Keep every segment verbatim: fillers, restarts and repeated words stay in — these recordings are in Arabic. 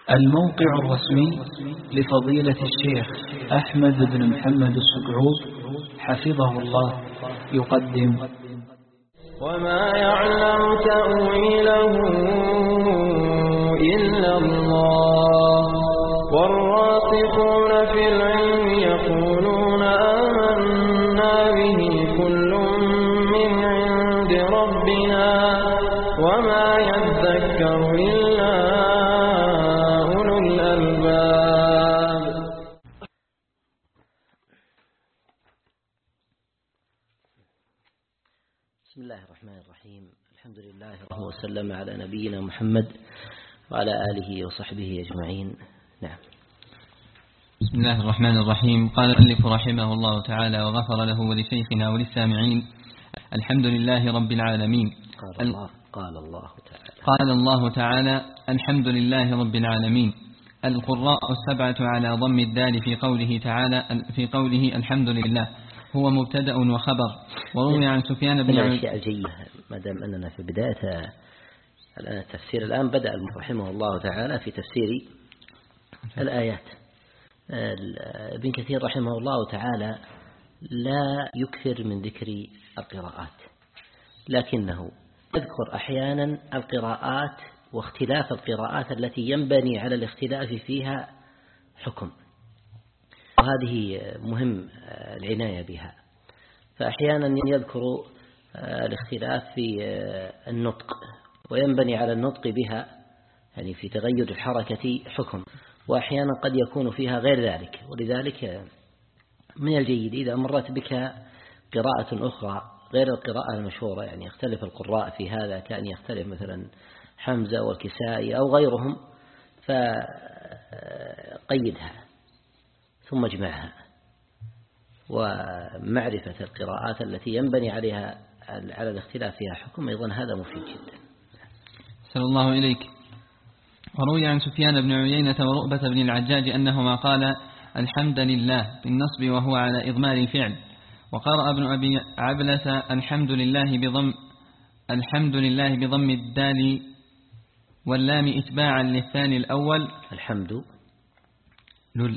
الموقع الرسمي لفضيلة الشيخ أحمد بن محمد السقعود حفظه الله يقدم وما يعلم تأويله إلا الله والراسخون في العلم يقولون آمنا به كل من عند ربنا وما يذكر إلا أولو الألباب. بسم الله الرحمن الرحيم. الحمد لله وسلم على نبينا محمد وعلى آله وصحبه أجمعين. نعم. بسم الله الرحمن الرحيم. قال الألف رحمه الله تعالى وغفر له ولشيخنا وللسامعين. الحمد لله رب العالمين. قال الله, قال الله تعالى قال الله تعالى الحمد لله رب العالمين. القراء السبعة على ضم الدال في قوله تعالى في قوله الحمد لله هو مبتدأ وخبر. وروي عن سفيان بن عيينة أشياء جيدة ما دام أننا في بداية الآن التفسير. الآن بدأ رحمه الله تعالى في تفسير الآيات. ابن كثير رحمه الله تعالى لا يكثر من ذكر القراءات، لكنه يذكر أحيانا القراءات واختلاف القراءات التي ينبني على الاختلاف فيها حكم، وهذه مهم العناية بها. فأحيانا يذكر الاختلاف في النطق وينبني على النطق بها، يعني في تغير الحركة حكم، وأحيانا قد يكون فيها غير ذلك. ولذلك من الجيد إذا مرت بك قراءة أخرى غير القراءة المشهورة، يعني يختلف القراء في هذا، كان يختلف مثلا حمزة والكسائي أو غيرهم، فقيدها ثم اجمعها. ومعرفة القراءات التي ينبني عليها على الاختلاف فيها حكم أيضا هذا مفيد جدا. صلى الله إليك. وروي عن سفيان بن عيينة ورؤبة بن العجاج أنهما قال الحمد لله بالنصب وهو على إضمار الفعل. وقرأ ابن أبي عبلة الحمد لله بضم الحمد لله بضم الدال واللام إتباعا للثاني الأول. الحمد لل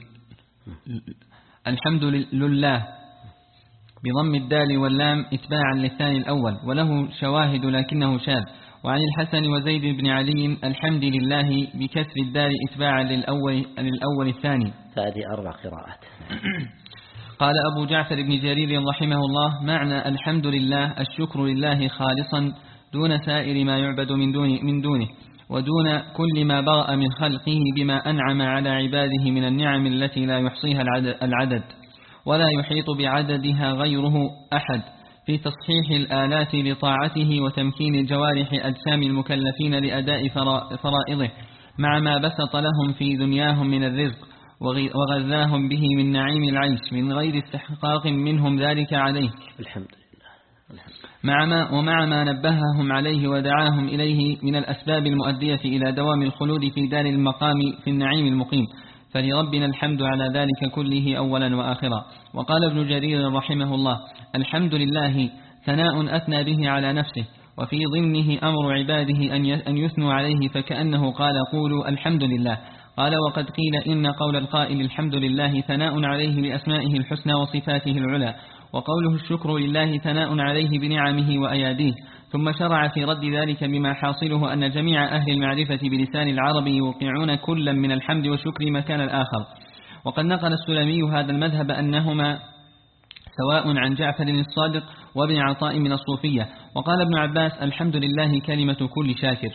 الحمد لله بضم الدال واللام إتباعا للثاني الأول، وله شواهد لكنه شاذ. وعن الحسن وزيد بن علي الحمد لله بكسر الدال إتباعا للأول, للأول الثاني. فهذه أربع قراءات. قال أبو جعفر بن جرير رحمه الله معنى الحمد لله الشكر لله خالصا دون سائر ما يعبد من دونه, من دونه ودون كل ما برأ من خلقه بما أنعم على عباده من النعم التي لا يحصيها العدد ولا يحيط بعددها غيره أحد، في تصحيح الآلات لطاعته وتمكين الجوارح أجسام المكلفين لأداء فرائضه مع ما بسط لهم في دنياهم من الرزق وغذاهم به من نعيم العيش من غير استحقاق منهم ذلك عليه. الحمد لله. مع ما ومع ما نبههم عليه ودعاهم إليه من الأسباب المؤدية إلى دوام الخلود في دار المقام في النعيم المقيم، فلربنا الحمد على ذلك كله أولا وآخرا. وقال ابن جرير رحمه الله الحمد لله ثناء أثنى به على نفسه، وفي ضمنه أمر عباده أن يثنوا عليه، فكأنه قال قولوا الحمد لله. قال وقد قيل إن قول القائل الحمد لله ثناء عليه بأسمائه الحسنى وصفاته العلى، وقوله الشكر لله ثناء عليه بنعمه وأياديه. ثم شرع في رد ذلك بما حاصله أن جميع أهل المعرفة بلسان العرب يوقعون كلا من الحمد والشكر مكان الآخر. وقد نقل السلمي هذا المذهب أنهما سواء عن جعفر الصادق وابن عطاء من الصوفية. وقال ابن عباس الحمد لله كلمة كل شاكر.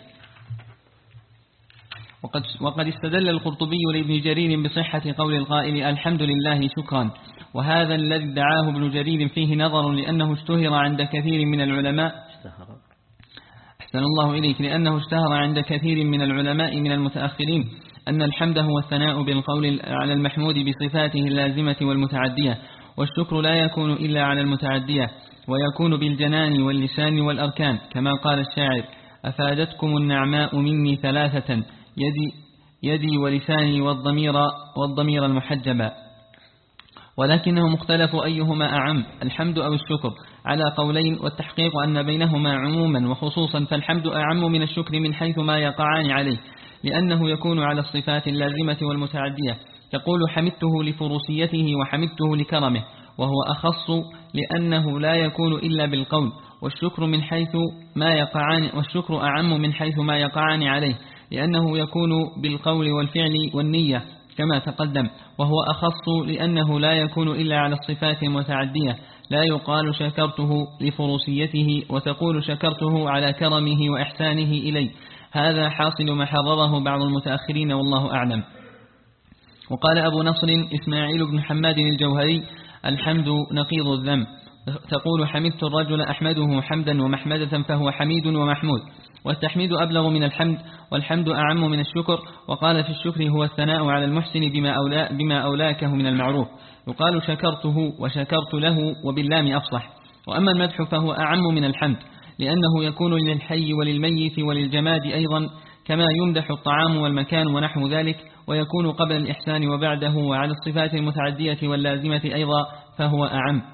وقد, وقد استدل القرطبي لابن جرير بصحة قول القائل الحمد لله شكرا، وهذا الذي ادعاه ابن جرير فيه نظر، لأنه اشتهر عند كثير من العلماء أحسن الله إليك لأنه اشتهر عند كثير من العلماء من المتأخرين أن الحمد هو الثناء بالقول على المحمود بصفاته اللازمة والمتعدية، والشكر لا يكون إلا على المتعدية، ويكون بالجنان واللسان والأركان، كما قال الشاعر أفادتكم النعماء مني ثلاثة يدي, يدي ولساني والضمير, والضمير المحجبا. ولكنه مختلف أيهما أعم الحمد أو الشكر على قولين، والتحقيق أن بينهما عموما وخصوصا، فالحمد أعم من الشكر من حيث ما يقعان عليه، لأنه يكون على الصفات اللازمة والمتعدية. يقول حمدته لفروسيته وحمدته لكرمه، وهو أخص لأنه لا يكون إلا بالقول، والشكر من حيث ما يقعان والشكر أعم من حيث ما يقعان عليه، لأنه يكون بالقول والفعل والنية كما تقدم، وهو أخص لأنه لا يكون إلا على الصفات المتعدية. لا يقال شكرته لفروسيته وتقول شكرته على كرمه وإحسانه إلي. هذا حاصل ما حرره بعض المتأخرين والله أعلم. وقال أبو نصر إسماعيل بن حماد الجوهري: الحمد نقيض الذم. تقول حمدت الرجل أحمده حمدا ومحمدة فهو حميد ومحمود، والتحميد أبلغ من الحمد، والحمد أعم من الشكر. وقال في الشكر هو الثناء على المحسن بما, أولا بما أولاكه من المعروف. يقال شكرته وشكرت له وباللام أفصح. وأما المدح فهو أعم من الحمد، لأنه يكون للحي وللميت وللجماد أيضا، كما يمدح الطعام والمكان ونحو ذلك، ويكون قبل الإحسان وبعده، وعلى الصفات المتعدية واللازمة أيضا فهو أعم.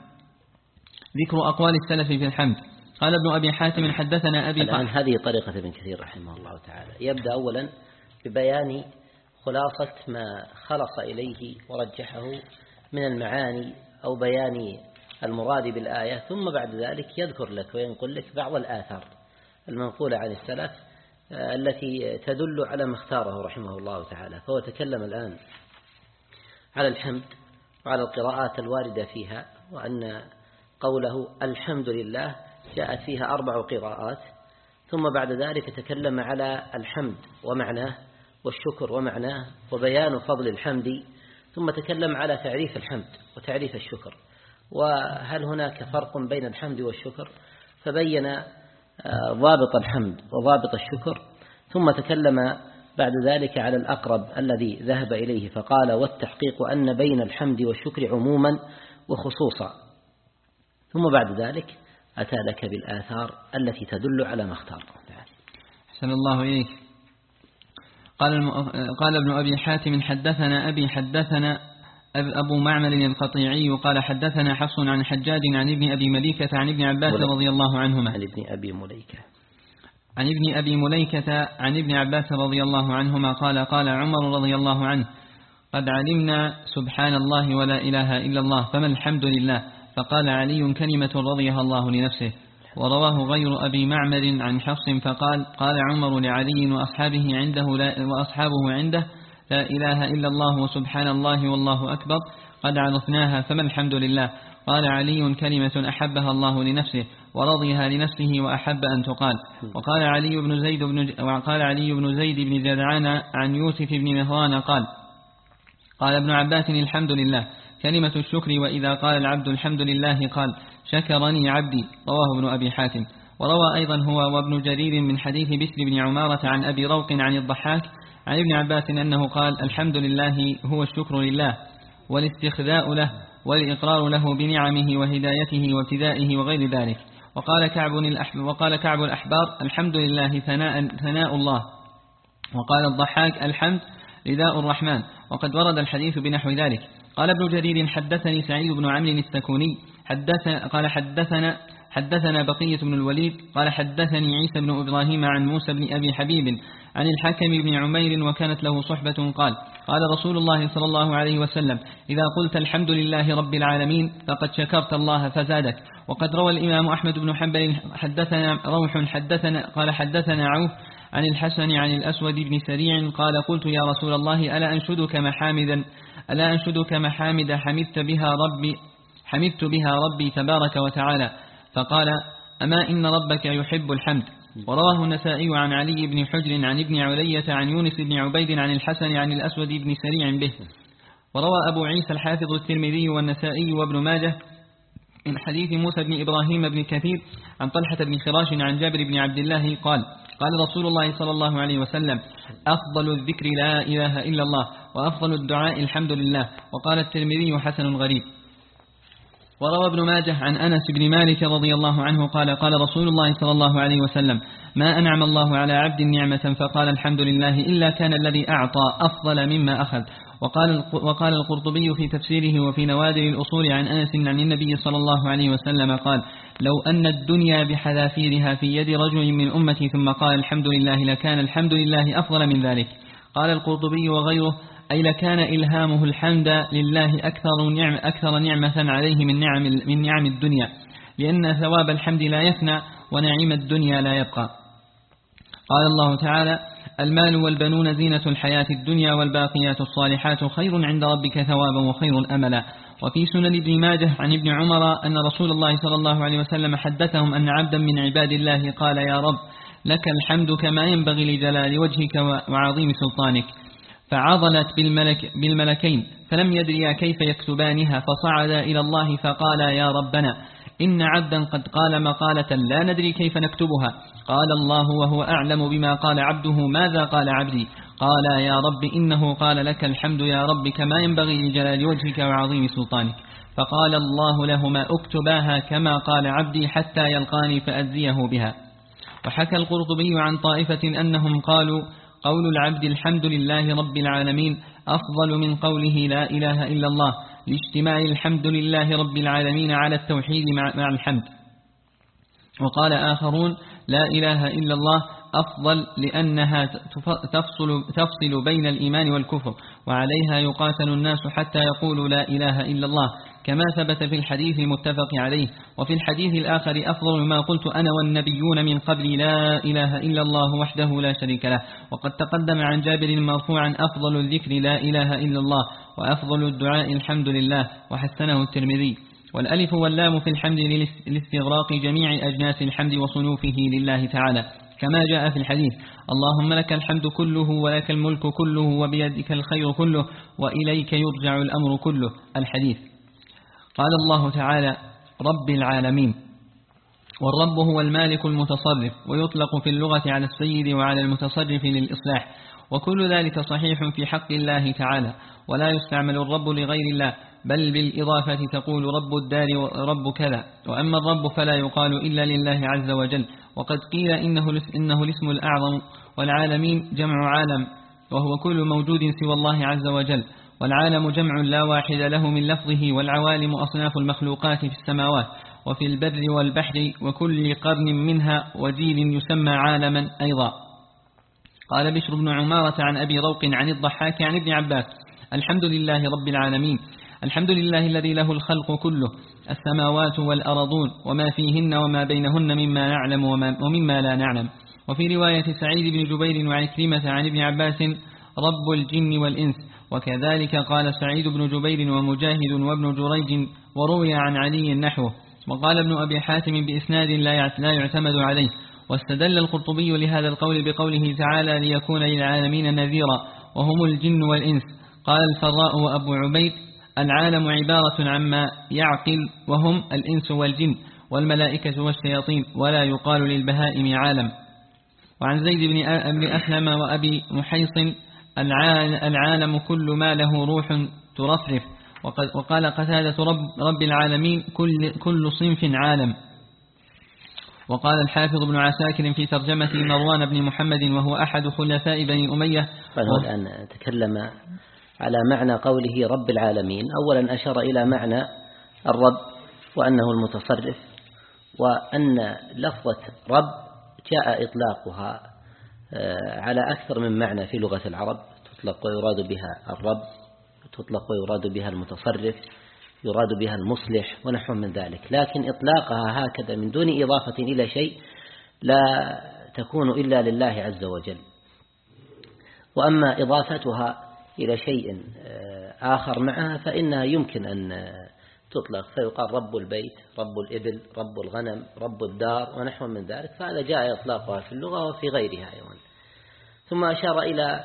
ذكر أقوال السلف في الحمد. قال ابن أبي حاتم حدثنا أبي الآن هذه طريقة ابن كثير رحمه الله تعالى، يبدأ أولا ببيان خلاصة ما خلص إليه ورجحه من المعاني أو بيان المراد بالآية، ثم بعد ذلك يذكر لك وينقل لك بعض الآثار المنقولة عن السلف التي تدل على ما اختاره رحمه الله تعالى. فهو تكلم الآن على الحمد وعلى القراءات الواردة فيها، وأن قوله الحمد لله جاءت فيها أربع قراءات، ثم بعد ذلك تكلم على الحمد ومعناه والشكر ومعناه وبيان فضل الحمد، ثم تكلم على تعريف الحمد وتعريف الشكر، وهل هناك فرق بين الحمد والشكر، فبين ضابط الحمد وضابط الشكر، ثم تكلم بعد ذلك على الأقرب الذي ذهب إليه فقال والتحقيق أن بين الحمد والشكر عموما وخصوصا، ثم بعد ذلك أتى لك بالآثار التي تدل على ما اختار. أحسن الله إليك. قال, الم... قال ابن أبي حاتم حدثنا أبي حدثنا أبو معمر القطيعي قال حدثنا حفص عن حجاج عن ابن أبي مليكة عن ابن عباس رضي الله عنهما عن ابن أبي مليكة عن ابن أبي مليكة عن ابن عباس رضي الله عنهما قال قال عمر رضي الله عنه قد علمنا سبحان الله ولا إله إلا الله فما الحمد لله، فقال علي كلمة رضيها الله لنفسه. ورواه غير أبي معمر عن حفص فقال قال عمر لعلي وأصحابه عنده لا وأصحابه عنده لا إله إلا الله وسبحان الله والله أكبر قد عرفناها فما الحمد لله. قال علي كلمة أحبها الله لنفسه ورضيها لنفسه وأحب أن تقال. وقال علي بن زيد بن وقال علي بن زيد بن جدعان عن يوسف بن مهران قال قال ابن عباس الحمد لله كلمة الشكر، وإذا قال العبد الحمد لله قال شكرني عبدي. رواه ابن أبي حاتم. وروى أيضا هو وابن جرير من حديث بسر بن عمارة عن أبي روق عن الضحاك عن ابن عباس أنه قال الحمد لله هو الشكر لله والاستخذاء له والإقرار له بنعمه وهدايته وابتدائه وغير ذلك. وقال كعب وقال كعب الأحبار الحمد لله ثناء, ثناء الله. وقال الضحاك الحمد رداء الرحمن. وقد ورد الحديث بنحو ذلك. قال ابن جرير حدثني سعيد بن عمرو السكوني حدث قال حدثنا حدثنا بقية بن الوليد قال حدثني عيسى بن إبراهيم عن موسى بن أبي حبيب عن الحكم بن عمير وكانت له صحبة قال قال رسول الله صلى الله عليه وسلم إذا قلت الحمد لله رب العالمين فقد شكرت الله فزادك. وقد روى الإمام أحمد بن حنبل حدثنا روح حدثنا قال حدثنا عوف عن الحسن عن الأسود بن سريع قال قلت يا رسول الله ألا أنشدك محامدا ألا أنشدك محامد حمدت بها ربي حمدت بها ربي تبارك وتعالى، فقال أما إن ربك يحب الحمد. ورواه النسائي عن علي بن حجر عن ابن علية عن يونس بن عبيد عن الحسن عن الأسود بن سريع به. وروى أبو عيسى الحافظ الترمذي والنسائي وابن ماجه من حديث موسى بن إبراهيم بن كثير عن طلحة بن خراش عن جابر بن عبد الله قال قال رسول الله صلى الله عليه وسلم أفضل الذكر لا إله إلا الله وأفضل الدعاء الحمد لله. وقال الترمذي حسن غريب. وروى ابن ماجه عن أنس بن مالك رضي الله عنه قال قال رسول الله صلى الله عليه وسلم ما أنعم الله على عبد نعمة فقال الحمد لله إلا كان الذي أعطى أفضل مما أخذ. وقال وقال القرطبي في تفسيره وفي نوادر الأصول عن أنس عن النبي صلى الله عليه وسلم قال لو أن الدنيا بحذافيرها في يد رجل من أمتي ثم قال الحمد لله لكان الحمد لله أفضل من ذلك. قال القرطبي وغيره: أي لكان إلهامه الحمد لله أكثر نعم أكثر نعمة عليه من نعم من نعم الدنيا، لأن ثواب الحمد لا يفنى ونعيم الدنيا لا يبقى. قال الله تعالى: المال والبنون زينة الحياة الدنيا والباقيات الصالحات خير عند ربك ثوابا وخير أملا. وفي سنن ابن ماجه عن ابن عمر أن رسول الله صلى الله عليه وسلم حدثهم أن عبدا من عباد الله قال: يا رب لك الحمد كما ينبغي لجلال وجهك وعظيم سلطانك، فعضلت بالملك بالملكين فلم يدريا كيف يكتبانها، فصعدا إلى الله فقال: يا ربنا إن عبدا قد قال مقالة لا ندري كيف نكتبها. قال الله وهو أعلم بما قال عبده: ماذا قال عبدي؟ قال: يا رب إنه قال لك الحمد يا رب كما ينبغي لجلال وجهك وعظيم سلطانك. فقال الله لهما: اكتباها كما قال عبدي حتى يلقاني فأجزيه بها. وحكى القرطبي عن طائفة أنهم قالوا: قول العبد الحمد لله رب العالمين أفضل من قوله لا إله إلا الله، لاجتماع الحمد لله رب العالمين على التوحيد مع الحمد. وقال آخرون: لا إله إلا الله أفضل لأنها تفصل, تفصل بين الإيمان والكفر، وعليها يقاتل الناس حتى يقولوا لا إله إلا الله، كما ثبت في الحديث المتفق عليه. وفي الحديث الآخر: أفضل ما قلت أنا والنبيون من قبل لا إله إلا الله وحده لا شريك له. وقد تقدم عن جابر مرفوعا: أفضل الذكر لا إله إلا الله، وأفضل الدعاء الحمد لله، وحسنه الترمذي. والألف واللام في الحمد لاستغراق جميع أجناس الحمد وصنوفه لله تعالى، كما جاء في الحديث: اللهم لك الحمد كله ولك الملك كله وبيدك الخير كله وإليك يرجع الأمر كله. الحديث. قال الله تعالى: رب العالمين. والرب هو المالك المتصرف، ويطلق في اللغة على السيد وعلى المتصرف للإصلاح، وكل ذلك صحيح في حق الله تعالى، ولا يستعمل الرب لغير الله، بل بالإضافة تقول رب الدار ورب كذا. وأما الرب فلا يقال إلا لله عز وجل. وقد قيل إنه, إنه الاسم الأعظم، والعالمين جمع عالم، وهو كل موجود سوى الله عز وجل. والعالم جمع لا واحد له من لفظه، والعوالم أصناف المخلوقات في السماوات وفي البر والبحر، وكل قرن منها وجيل يسمى عالما أيضا. قال بشر بن عمارة عن أبي روق عن الضحاك عن ابن عباس: الحمد لله رب العالمين، الحمد لله الذي له الخلق كله، السماوات والأرضون وما فيهن وما بينهن مما نعلم ومما لا نعلم. وفي رواية سعيد بن جبير وعكرمة عن ابن عباس: رب الجن والإنس. وكذلك قال سعيد بن جبير ومجاهد وابن جريج، وروي عن علي نحوه. وقال ابن أبي حاتم بإسناد لا يعتمد عليه. واستدل القرطبي لهذا القول بقوله تعالى: ليكون للعالمين نذيرا، وهم الجن والإنس. قال الفراء وأبو عبيد: العالم عبارة عما يعقل، وهم الإنس والجن والملائكة والشياطين، ولا يقال للبهائم عالم. وعن زيد بن أسلم وأبي محيص: العالم كل ما له روح ترفرف. وقال قتادة: رب, رب العالمين كل, كل صنف عالم. وقال الحافظ بن عساكر في ترجمة مروان بن محمد وهو أحد خلفاء بني أمية. فهو الآن تكلم على معنى قوله رب العالمين. أولا أشار إلى معنى الرب وأنه المتصرف، وأن لفظة رب جاء إطلاقها على أكثر من معنى في لغة العرب، تطلق ويراد بها الرب، تطلق ويراد بها المتصرف، يراد بها المصلح ونحو من ذلك، لكن إطلاقها هكذا من دون إضافة إلى شيء لا تكون إلا لله عز وجل. وأما إضافتها إلى شيء آخر معها فإنها يمكن أن تطلق، فيقال رب البيت، رب الإبل، رب الغنم، رب الدار ونحو من ذلك، فهذا جاء إطلاقها في اللغة وفي غيرها أيضا. ثم أشار إلى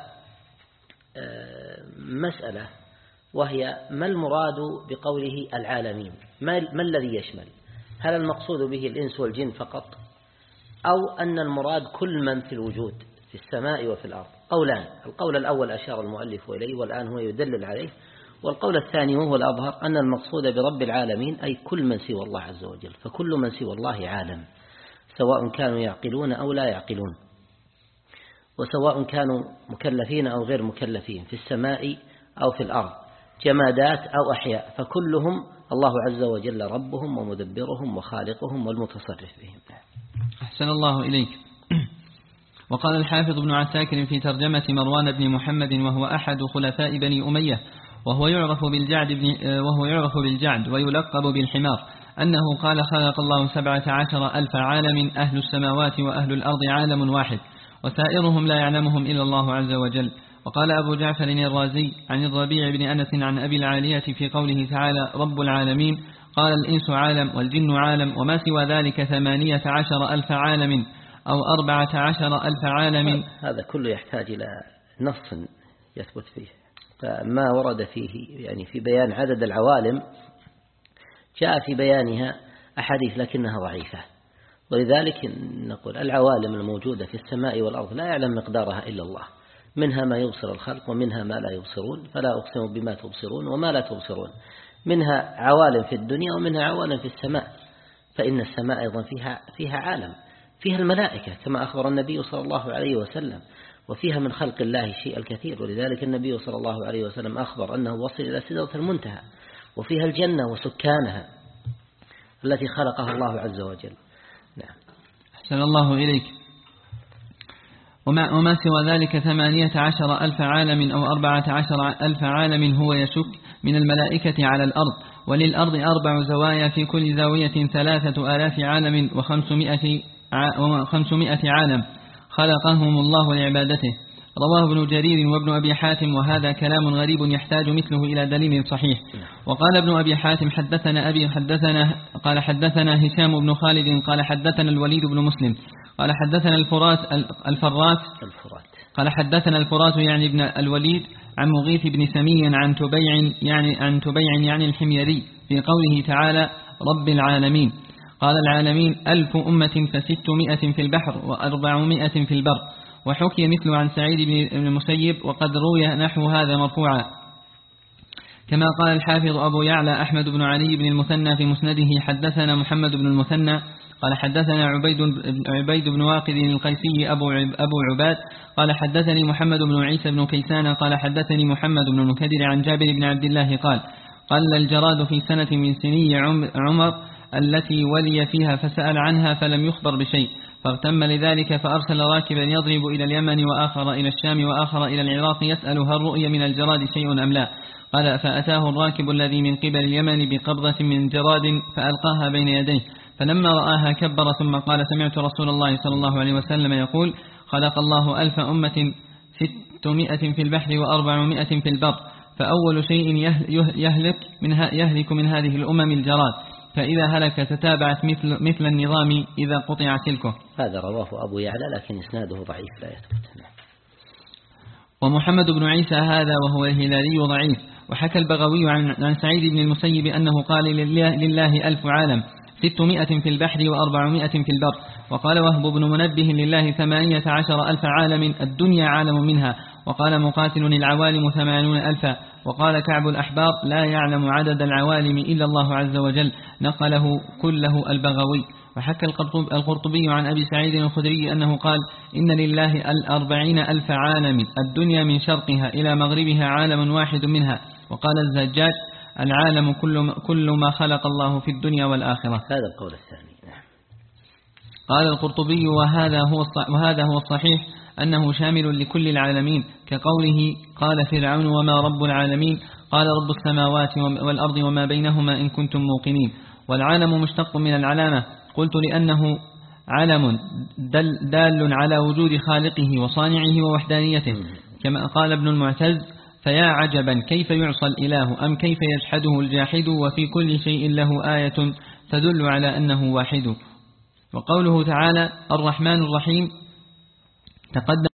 مسألة، وهي ما المراد بقوله العالمين؟ ما, ما الذي يشمل؟ هل المقصود به الإنس والجن فقط، أو أن المراد كل من في الوجود في السماء وفي الأرض؟ قولان، القول الأول أشار المؤلف إليه والآن هو يدلل عليه، والقول الثاني وهو الأظهر أن المقصود برب العالمين أي كل من سوى الله عز وجل، فكل من سوى الله عالم، سواء كانوا يعقلون أو لا يعقلون، وسواء كانوا مكلفين أو غير مكلفين، في السماء أو في الأرض، جمادات أو أحياء، فكلهم الله عز وجل ربهم ومدبرهم وخالقهم والمتصرف بهم. أحسن الله إليك. وقال الحافظ ابن عساكر في ترجمة مروان بن محمد وهو أحد خلفاء بني أمية وهو يعرف بالجعد, وهو يعرف بالجعد ويلقب بالحمار أنه قال خلق الله سبعة عشر ألف عالم أهل السماوات وأهل الأرض عالم واحد وسائرهم لا يعلمهم إلا الله عز وجل. وقال أبو جعفر الرازي عن الربيع بن أنس عن أبي العالية في قوله تعالى رب العالمين قال الإنس عالم والجن عالم وما سوى ذلك ثمانية عشر ألف عالم أو أربعة عشر ألف عالم. هذا كله يحتاج إلى نص يثبت فيه، فما ورد فيه يعني في بيان عدد العوالم جاء في بيانها أحاديث لكنها ضعيفة، ولذلك نقول العوالم الموجودة في السماء والأرض لا يعلم مقدارها إلا الله، منها ما يبصر الخلق ومنها ما لا يبصرون، فلا أقسم بما تبصرون وما لا تبصرون، منها عوالم في الدنيا ومنها عوالم في السماء، فإن السماء أيضا فيها, فيها عالم فيها الملائكة كما أخبر النبي صلى الله عليه وسلم، وفيها من خلق الله شيء الكثير، ولذلك النبي صلى الله عليه وسلم أخبر أنه وصل إلى سدرة المنتهى، وفيها الجنة وسكانها التي خلقها الله عز وجل. نعم. أحسن الله إليك. وما, وما سوى ذلك ثمانية عشر ألف عالم أو أربعة عشر ألف عالم هو يشك من الملائكة على الأرض، وللأرض أربع زوايا في كل زاوية ثلاثة آلاف عالم وخمسمائة وخمسمائة عالم خلقهم الله لعبادته. رواه ابن جرير وابن أبي حاتم وهذا كلام غريب يحتاج مثله إلى دليل صحيح. وقال ابن أبي حاتم حدثنا أبي حدثنا قال حدثنا هشام بن خالد قال حدثنا الوليد بن مسلم قال حدثنا الفرات الفرات قال حدثنا الفرات يعني ابن الوليد عن مغيث بن سمي عن تبيع يعني عن تبيع يعني الحميري في قوله تعالى رب العالمين. قال العالمين ألف أمة فستمائة في البحر وأربعمائة في البر. وحكي مثل عن سعيد بن المسيب وقد روي نحو هذا مرفوعا. كما قال الحافظ أبو يعلى أحمد بن علي بن المثنى في مسنده حدثنا محمد بن المثنى قال حدثنا عبيد, عبيد بن واقد القيسي أبو, أبو عباد قال حدثني محمد بن عيسى بن كيسان قال حدثني محمد بن المكدر عن جابر بن عبد الله قال قال الجراد في سنة من سني عمر التي ولي فيها فسأل عنها فلم يخبر بشيء، فاغتم لذلك فأرسل راكبا يضرب إلى اليمن وآخر إلى الشام وآخر إلى العراق يسأل هل رؤي من الجراد شيء أم لا. قال فأتاه الراكب الذي من قبل اليمن بقبضة من جراد فألقاها بين يديه، فلما رآها كبر ثم قال سمعت رسول الله صلى الله عليه وسلم يقول خلق الله ألف أمة ستمائة في البحر وأربعمائة في البر، فأول شيء يهلك من, يهلك من هذه الأمم الجراد، فإذا هلك تتابعت مثل, مثل النظام إذا قطع سلكه. هذا رواه أبو يعلى لكن إسناده ضعيف لا يثبت. ومحمد بن عيسى هذا وهو الهلالي ضعيف. وحكى البغوي عن, عن سعيد بن المسيب أنه قال لله, لله ألف عالم ستمائة في البحر وأربعمائة في البر. وقال وهب بن منبه لله ثمانية عشر ألف عالم الدنيا عالم منها. وقال مقاتل العوالم ثمانون ألفا. وقال كعب الأحبار لا يعلم عدد العوالم إلا الله عز وجل، نقله كله البغوي. وحكى القرطبي عن أبي سعيد الخدري أنه قال إن لله الأربعين ألف عالم الدنيا من شرقها إلى مغربها عالم واحد منها. وقال الزجاج العالم كل, كل ما خلق الله في الدنيا والآخرة. هذا القول الثاني. قال القرطبي وهذا هو, وهذا هو الصحيح أنه شامل لكل العالمين، كقوله قال فرعون وما رب العالمين قال رب السماوات والأرض وما بينهما إن كنتم موقنين. والعالم مشتق من العلامة، قلت لأنه علم دل, دال على وجود خالقه وصانعه ووحدانيته، كما قال ابن المعتز فيا عجبا كيف يعصى الإله أم كيف يجحده الجاحد وفي كل شيء له آية تدل على أنه واحد. وقوله تعالى الرحمن الرحيم تقدم